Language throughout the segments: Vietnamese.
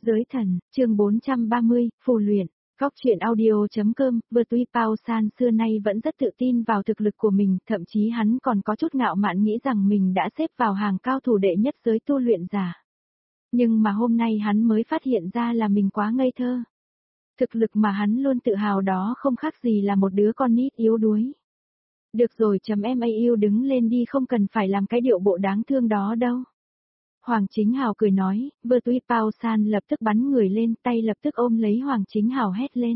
Giới thần, chương 430, phù luyện. Góc truyện audio.com, vừa tuy Pao San xưa nay vẫn rất tự tin vào thực lực của mình, thậm chí hắn còn có chút ngạo mạn nghĩ rằng mình đã xếp vào hàng cao thủ đệ nhất giới tu luyện giả. Nhưng mà hôm nay hắn mới phát hiện ra là mình quá ngây thơ. Thực lực mà hắn luôn tự hào đó không khác gì là một đứa con nít yếu đuối. Được rồi em yêu đứng lên đi, không cần phải làm cái điệu bộ đáng thương đó đâu. Hoàng Chính Hào cười nói, vừa tuy Pao San lập tức bắn người lên, tay lập tức ôm lấy Hoàng Chính Hào hét lên.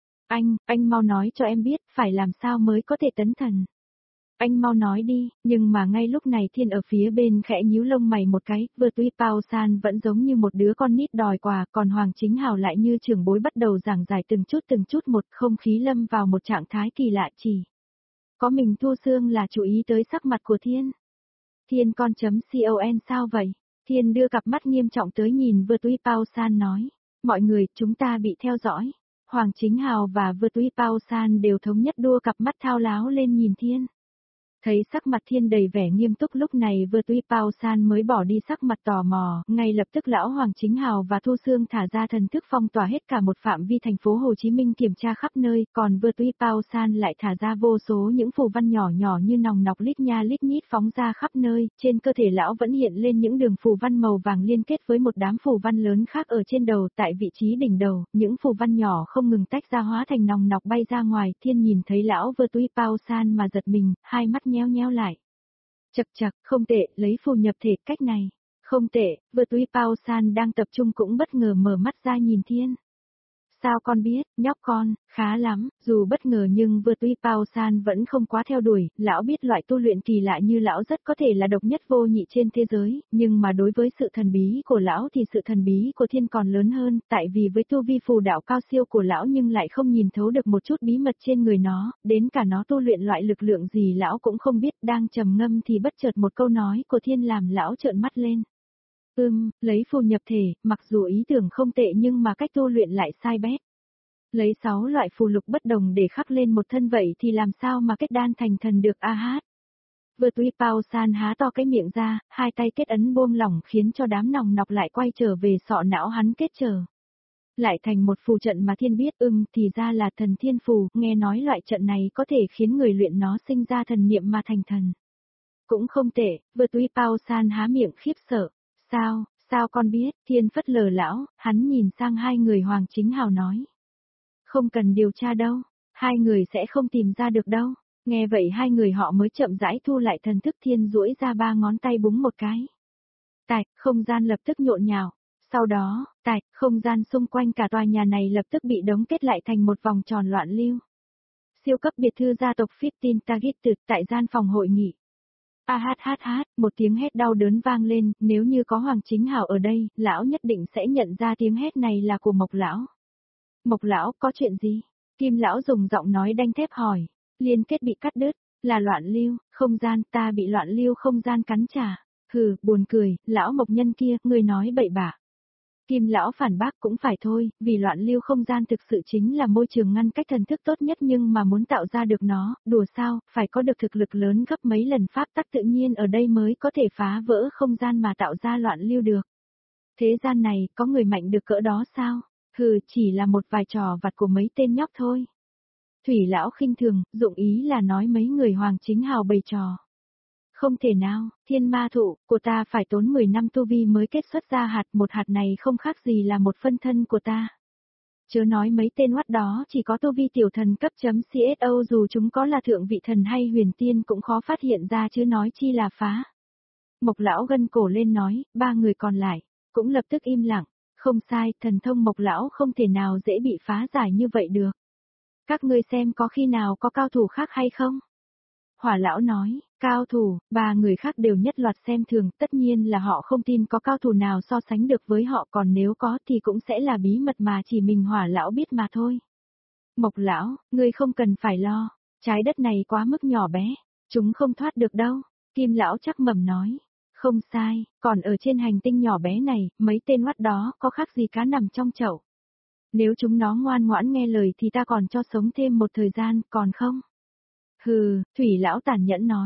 Anh mau nói cho em biết, phải làm sao mới có thể tấn thần. Anh mau nói đi, nhưng mà ngay lúc này Thiên ở phía bên khẽ nhíu lông mày một cái, vừa tuy Pao San vẫn giống như một đứa con nít đòi quà, còn Hoàng Chính Hào lại như trưởng bối bắt đầu giảng giải từng chút một, không khí lâm vào một trạng thái kỳ lạ chỉ. Có mình Thu Sương là chú ý tới sắc mặt của Thiên. Thiên con.con sao vậy? Thiên đưa cặp mắt nghiêm trọng tới nhìn vừa tuy Pao San nói. Mọi người, chúng ta bị theo dõi. Hoàng Chính Hào và vừa tuy Pao San đều thống nhất đua cặp mắt thao láo lên nhìn Thiên. Thấy sắc mặt Thiên đầy vẻ nghiêm túc, lúc này vừa tuy Pao San mới bỏ đi sắc mặt tò mò, ngay lập tức lão Hoàng Chính Hào và Thu Sương thả ra thần thức phong tỏa hết cả một phạm vi thành phố Hồ Chí Minh kiểm tra khắp nơi, còn vừa tuy Pao San lại thả ra vô số những phù văn nhỏ nhỏ như nòng nọc lít nha lít nhít phóng ra khắp nơi, trên cơ thể lão vẫn hiện lên những đường phù văn màu vàng liên kết với một đám phù văn lớn khác ở trên đầu, tại vị trí đỉnh đầu, những phù văn nhỏ không ngừng tách ra hóa thành nòng nọc bay ra ngoài. Thiên nhìn thấy lão vừa tuy Pao San mà giật mình, hai mắt nheo lại. Chậc, không tệ, lấy phù nhập thể cách này. Không tệ, vừa tuy Pao San đang tập trung cũng bất ngờ mở mắt ra nhìn Thiên. Sao con biết, nhóc con, khá lắm, dù bất ngờ nhưng vừa tuy Pao San vẫn không quá theo đuổi, lão biết loại tu luyện kỳ lạ như lão rất có thể là độc nhất vô nhị trên thế giới, nhưng mà đối với sự thần bí của lão thì sự thần bí của Thiên còn lớn hơn, tại vì với tu vi phù đạo cao siêu của lão nhưng lại không nhìn thấu được một chút bí mật trên người nó, đến cả nó tu luyện loại lực lượng gì lão cũng không biết. Đang trầm ngâm thì bất chợt một câu nói của Thiên làm lão trợn mắt lên. Lấy phù nhập thể, mặc dù ý tưởng không tệ nhưng mà cách tu luyện lại sai bét. Lấy 6 loại phù lục bất đồng để khắc lên một thân vậy thì làm sao mà kết đan thành thần được a hát. Vừa tuy Pao San há to cái miệng ra, hai tay kết ấn buông lỏng khiến cho đám nòng nọc lại quay trở về sọ não hắn kết trở. Lại thành một phù trận mà Thiên biết, thì ra là thần thiên phù, nghe nói loại trận này có thể khiến người luyện nó sinh ra thần niệm mà thành thần. Cũng không tệ, vừa tuy Pao San há miệng khiếp sợ. Sao con biết? Thiên phất lờ lão, hắn nhìn sang hai người Hoàng Chính Hào nói. Không cần điều tra đâu, hai người sẽ không tìm ra được đâu. Nghe vậy hai người họ mới chậm rãi thu lại thần thức. Thiên duỗi ra 3 ngón tay búng một cái. Tạch, không gian lập tức nhộn nhạo. Sau đó, không gian xung quanh cả tòa nhà này lập tức bị đóng kết lại thành một vòng tròn loạn lưu. Siêu cấp biệt thự gia tộc 15 Target tại gian phòng hội nghị. Một tiếng hét đau đớn vang lên, nếu như có Hoàng Chính Hào ở đây, lão nhất định sẽ nhận ra tiếng hét này là của Mộc lão. Mộc lão, có chuyện gì? Kim lão dùng giọng nói đanh thép hỏi. Liên kết bị cắt đứt, là loạn lưu, không gian, ta bị loạn lưu không gian cắn trả. Hừ, buồn cười, lão Mộc nhân kia, người nói bậy bạ. Kim lão phản bác, cũng phải thôi, vì loạn lưu không gian thực sự chính là môi trường ngăn cách thần thức tốt nhất, nhưng mà muốn tạo ra được nó, đùa sao, phải có được thực lực lớn gấp mấy lần pháp tắc tự nhiên ở đây mới có thể phá vỡ không gian mà tạo ra loạn lưu được. Thế gian này, có người mạnh được cỡ đó sao? Hừ, chỉ là một vài trò vặt của mấy tên nhóc thôi. Thủy lão khinh thường, dụng ý là nói mấy người Hoàng Chính Hào bày trò. Không thể nào, thiên ma thụ của ta phải tốn 10 năm tu vi mới kết xuất ra hạt, một hạt này không khác gì là một phân thân của ta. Chớ nói mấy tên oắt đó chỉ có tu vi tiểu thần cấp.CSO, dù chúng có là thượng vị thần hay huyền tiên cũng khó phát hiện ra chứ nói chi là phá. Mộc lão gân cổ lên nói, 3 người còn lại, cũng lập tức im lặng. Không sai, thần thông Mộc lão không thể nào dễ bị phá giải như vậy được. Các ngươi xem có khi nào có cao thủ khác hay không? Hỏa lão nói, cao thủ, 3 người khác đều nhất loạt xem thường, tất nhiên là họ không tin có cao thủ nào so sánh được với họ, còn nếu có thì cũng sẽ là bí mật mà chỉ mình Hỏa lão biết mà thôi. Mộc lão, ngươi không cần phải lo, trái đất này quá mức nhỏ bé, chúng không thoát được đâu. Kim lão chắc mẩm nói, không sai, còn ở trên hành tinh nhỏ bé này, mấy tên oắt đó có khác gì cá nằm trong chậu. Nếu chúng nó ngoan ngoãn nghe lời thì ta còn cho sống thêm một thời gian, còn không? Hừ, Thủy lão tàn nhẫn nói.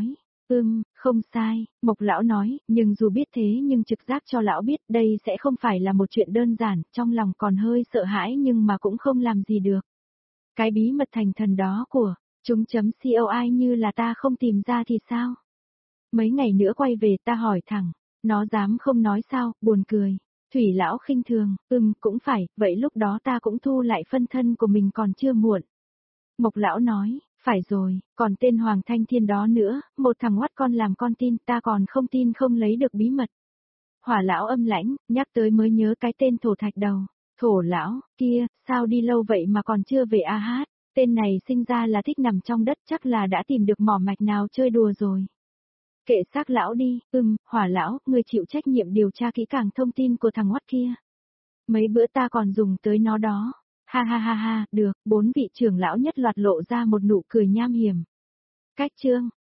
Không sai, Mộc lão nói, nhưng dù biết thế nhưng trực giác cho lão biết đây sẽ không phải là một chuyện đơn giản, trong lòng còn hơi sợ hãi nhưng mà cũng không làm gì được. Cái bí mật thành thần đó của chúng.coi như là ta không tìm ra thì sao? Mấy ngày nữa quay về ta hỏi thẳng, nó dám không nói sao, buồn cười. Thủy lão khinh thường, cũng phải, vậy lúc đó ta cũng thu lại phân thân của mình còn chưa muộn. Mộc lão nói, phải rồi, còn tên Hoàng Thanh Thiên đó nữa, một thằng ngoắt con làm con tin, ta còn không tin không lấy được bí mật. Hỏa lão âm lãnh, nhắc tới mới nhớ cái tên thổ thạch đầu. Thổ lão, kia, sao đi lâu vậy mà còn chưa về a hát, tên này sinh ra là thích nằm trong đất chắc là đã tìm được mỏ mạch nào chơi đùa rồi. Kệ xác lão đi, Hỏa lão, người chịu trách nhiệm điều tra kỹ càng thông tin của thằng ngoắt kia. Mấy bữa ta còn dùng tới nó đó. Ha ha ha ha, được, 4 vị trưởng lão nhất loạt lộ ra một nụ cười nham hiểm. Cách chương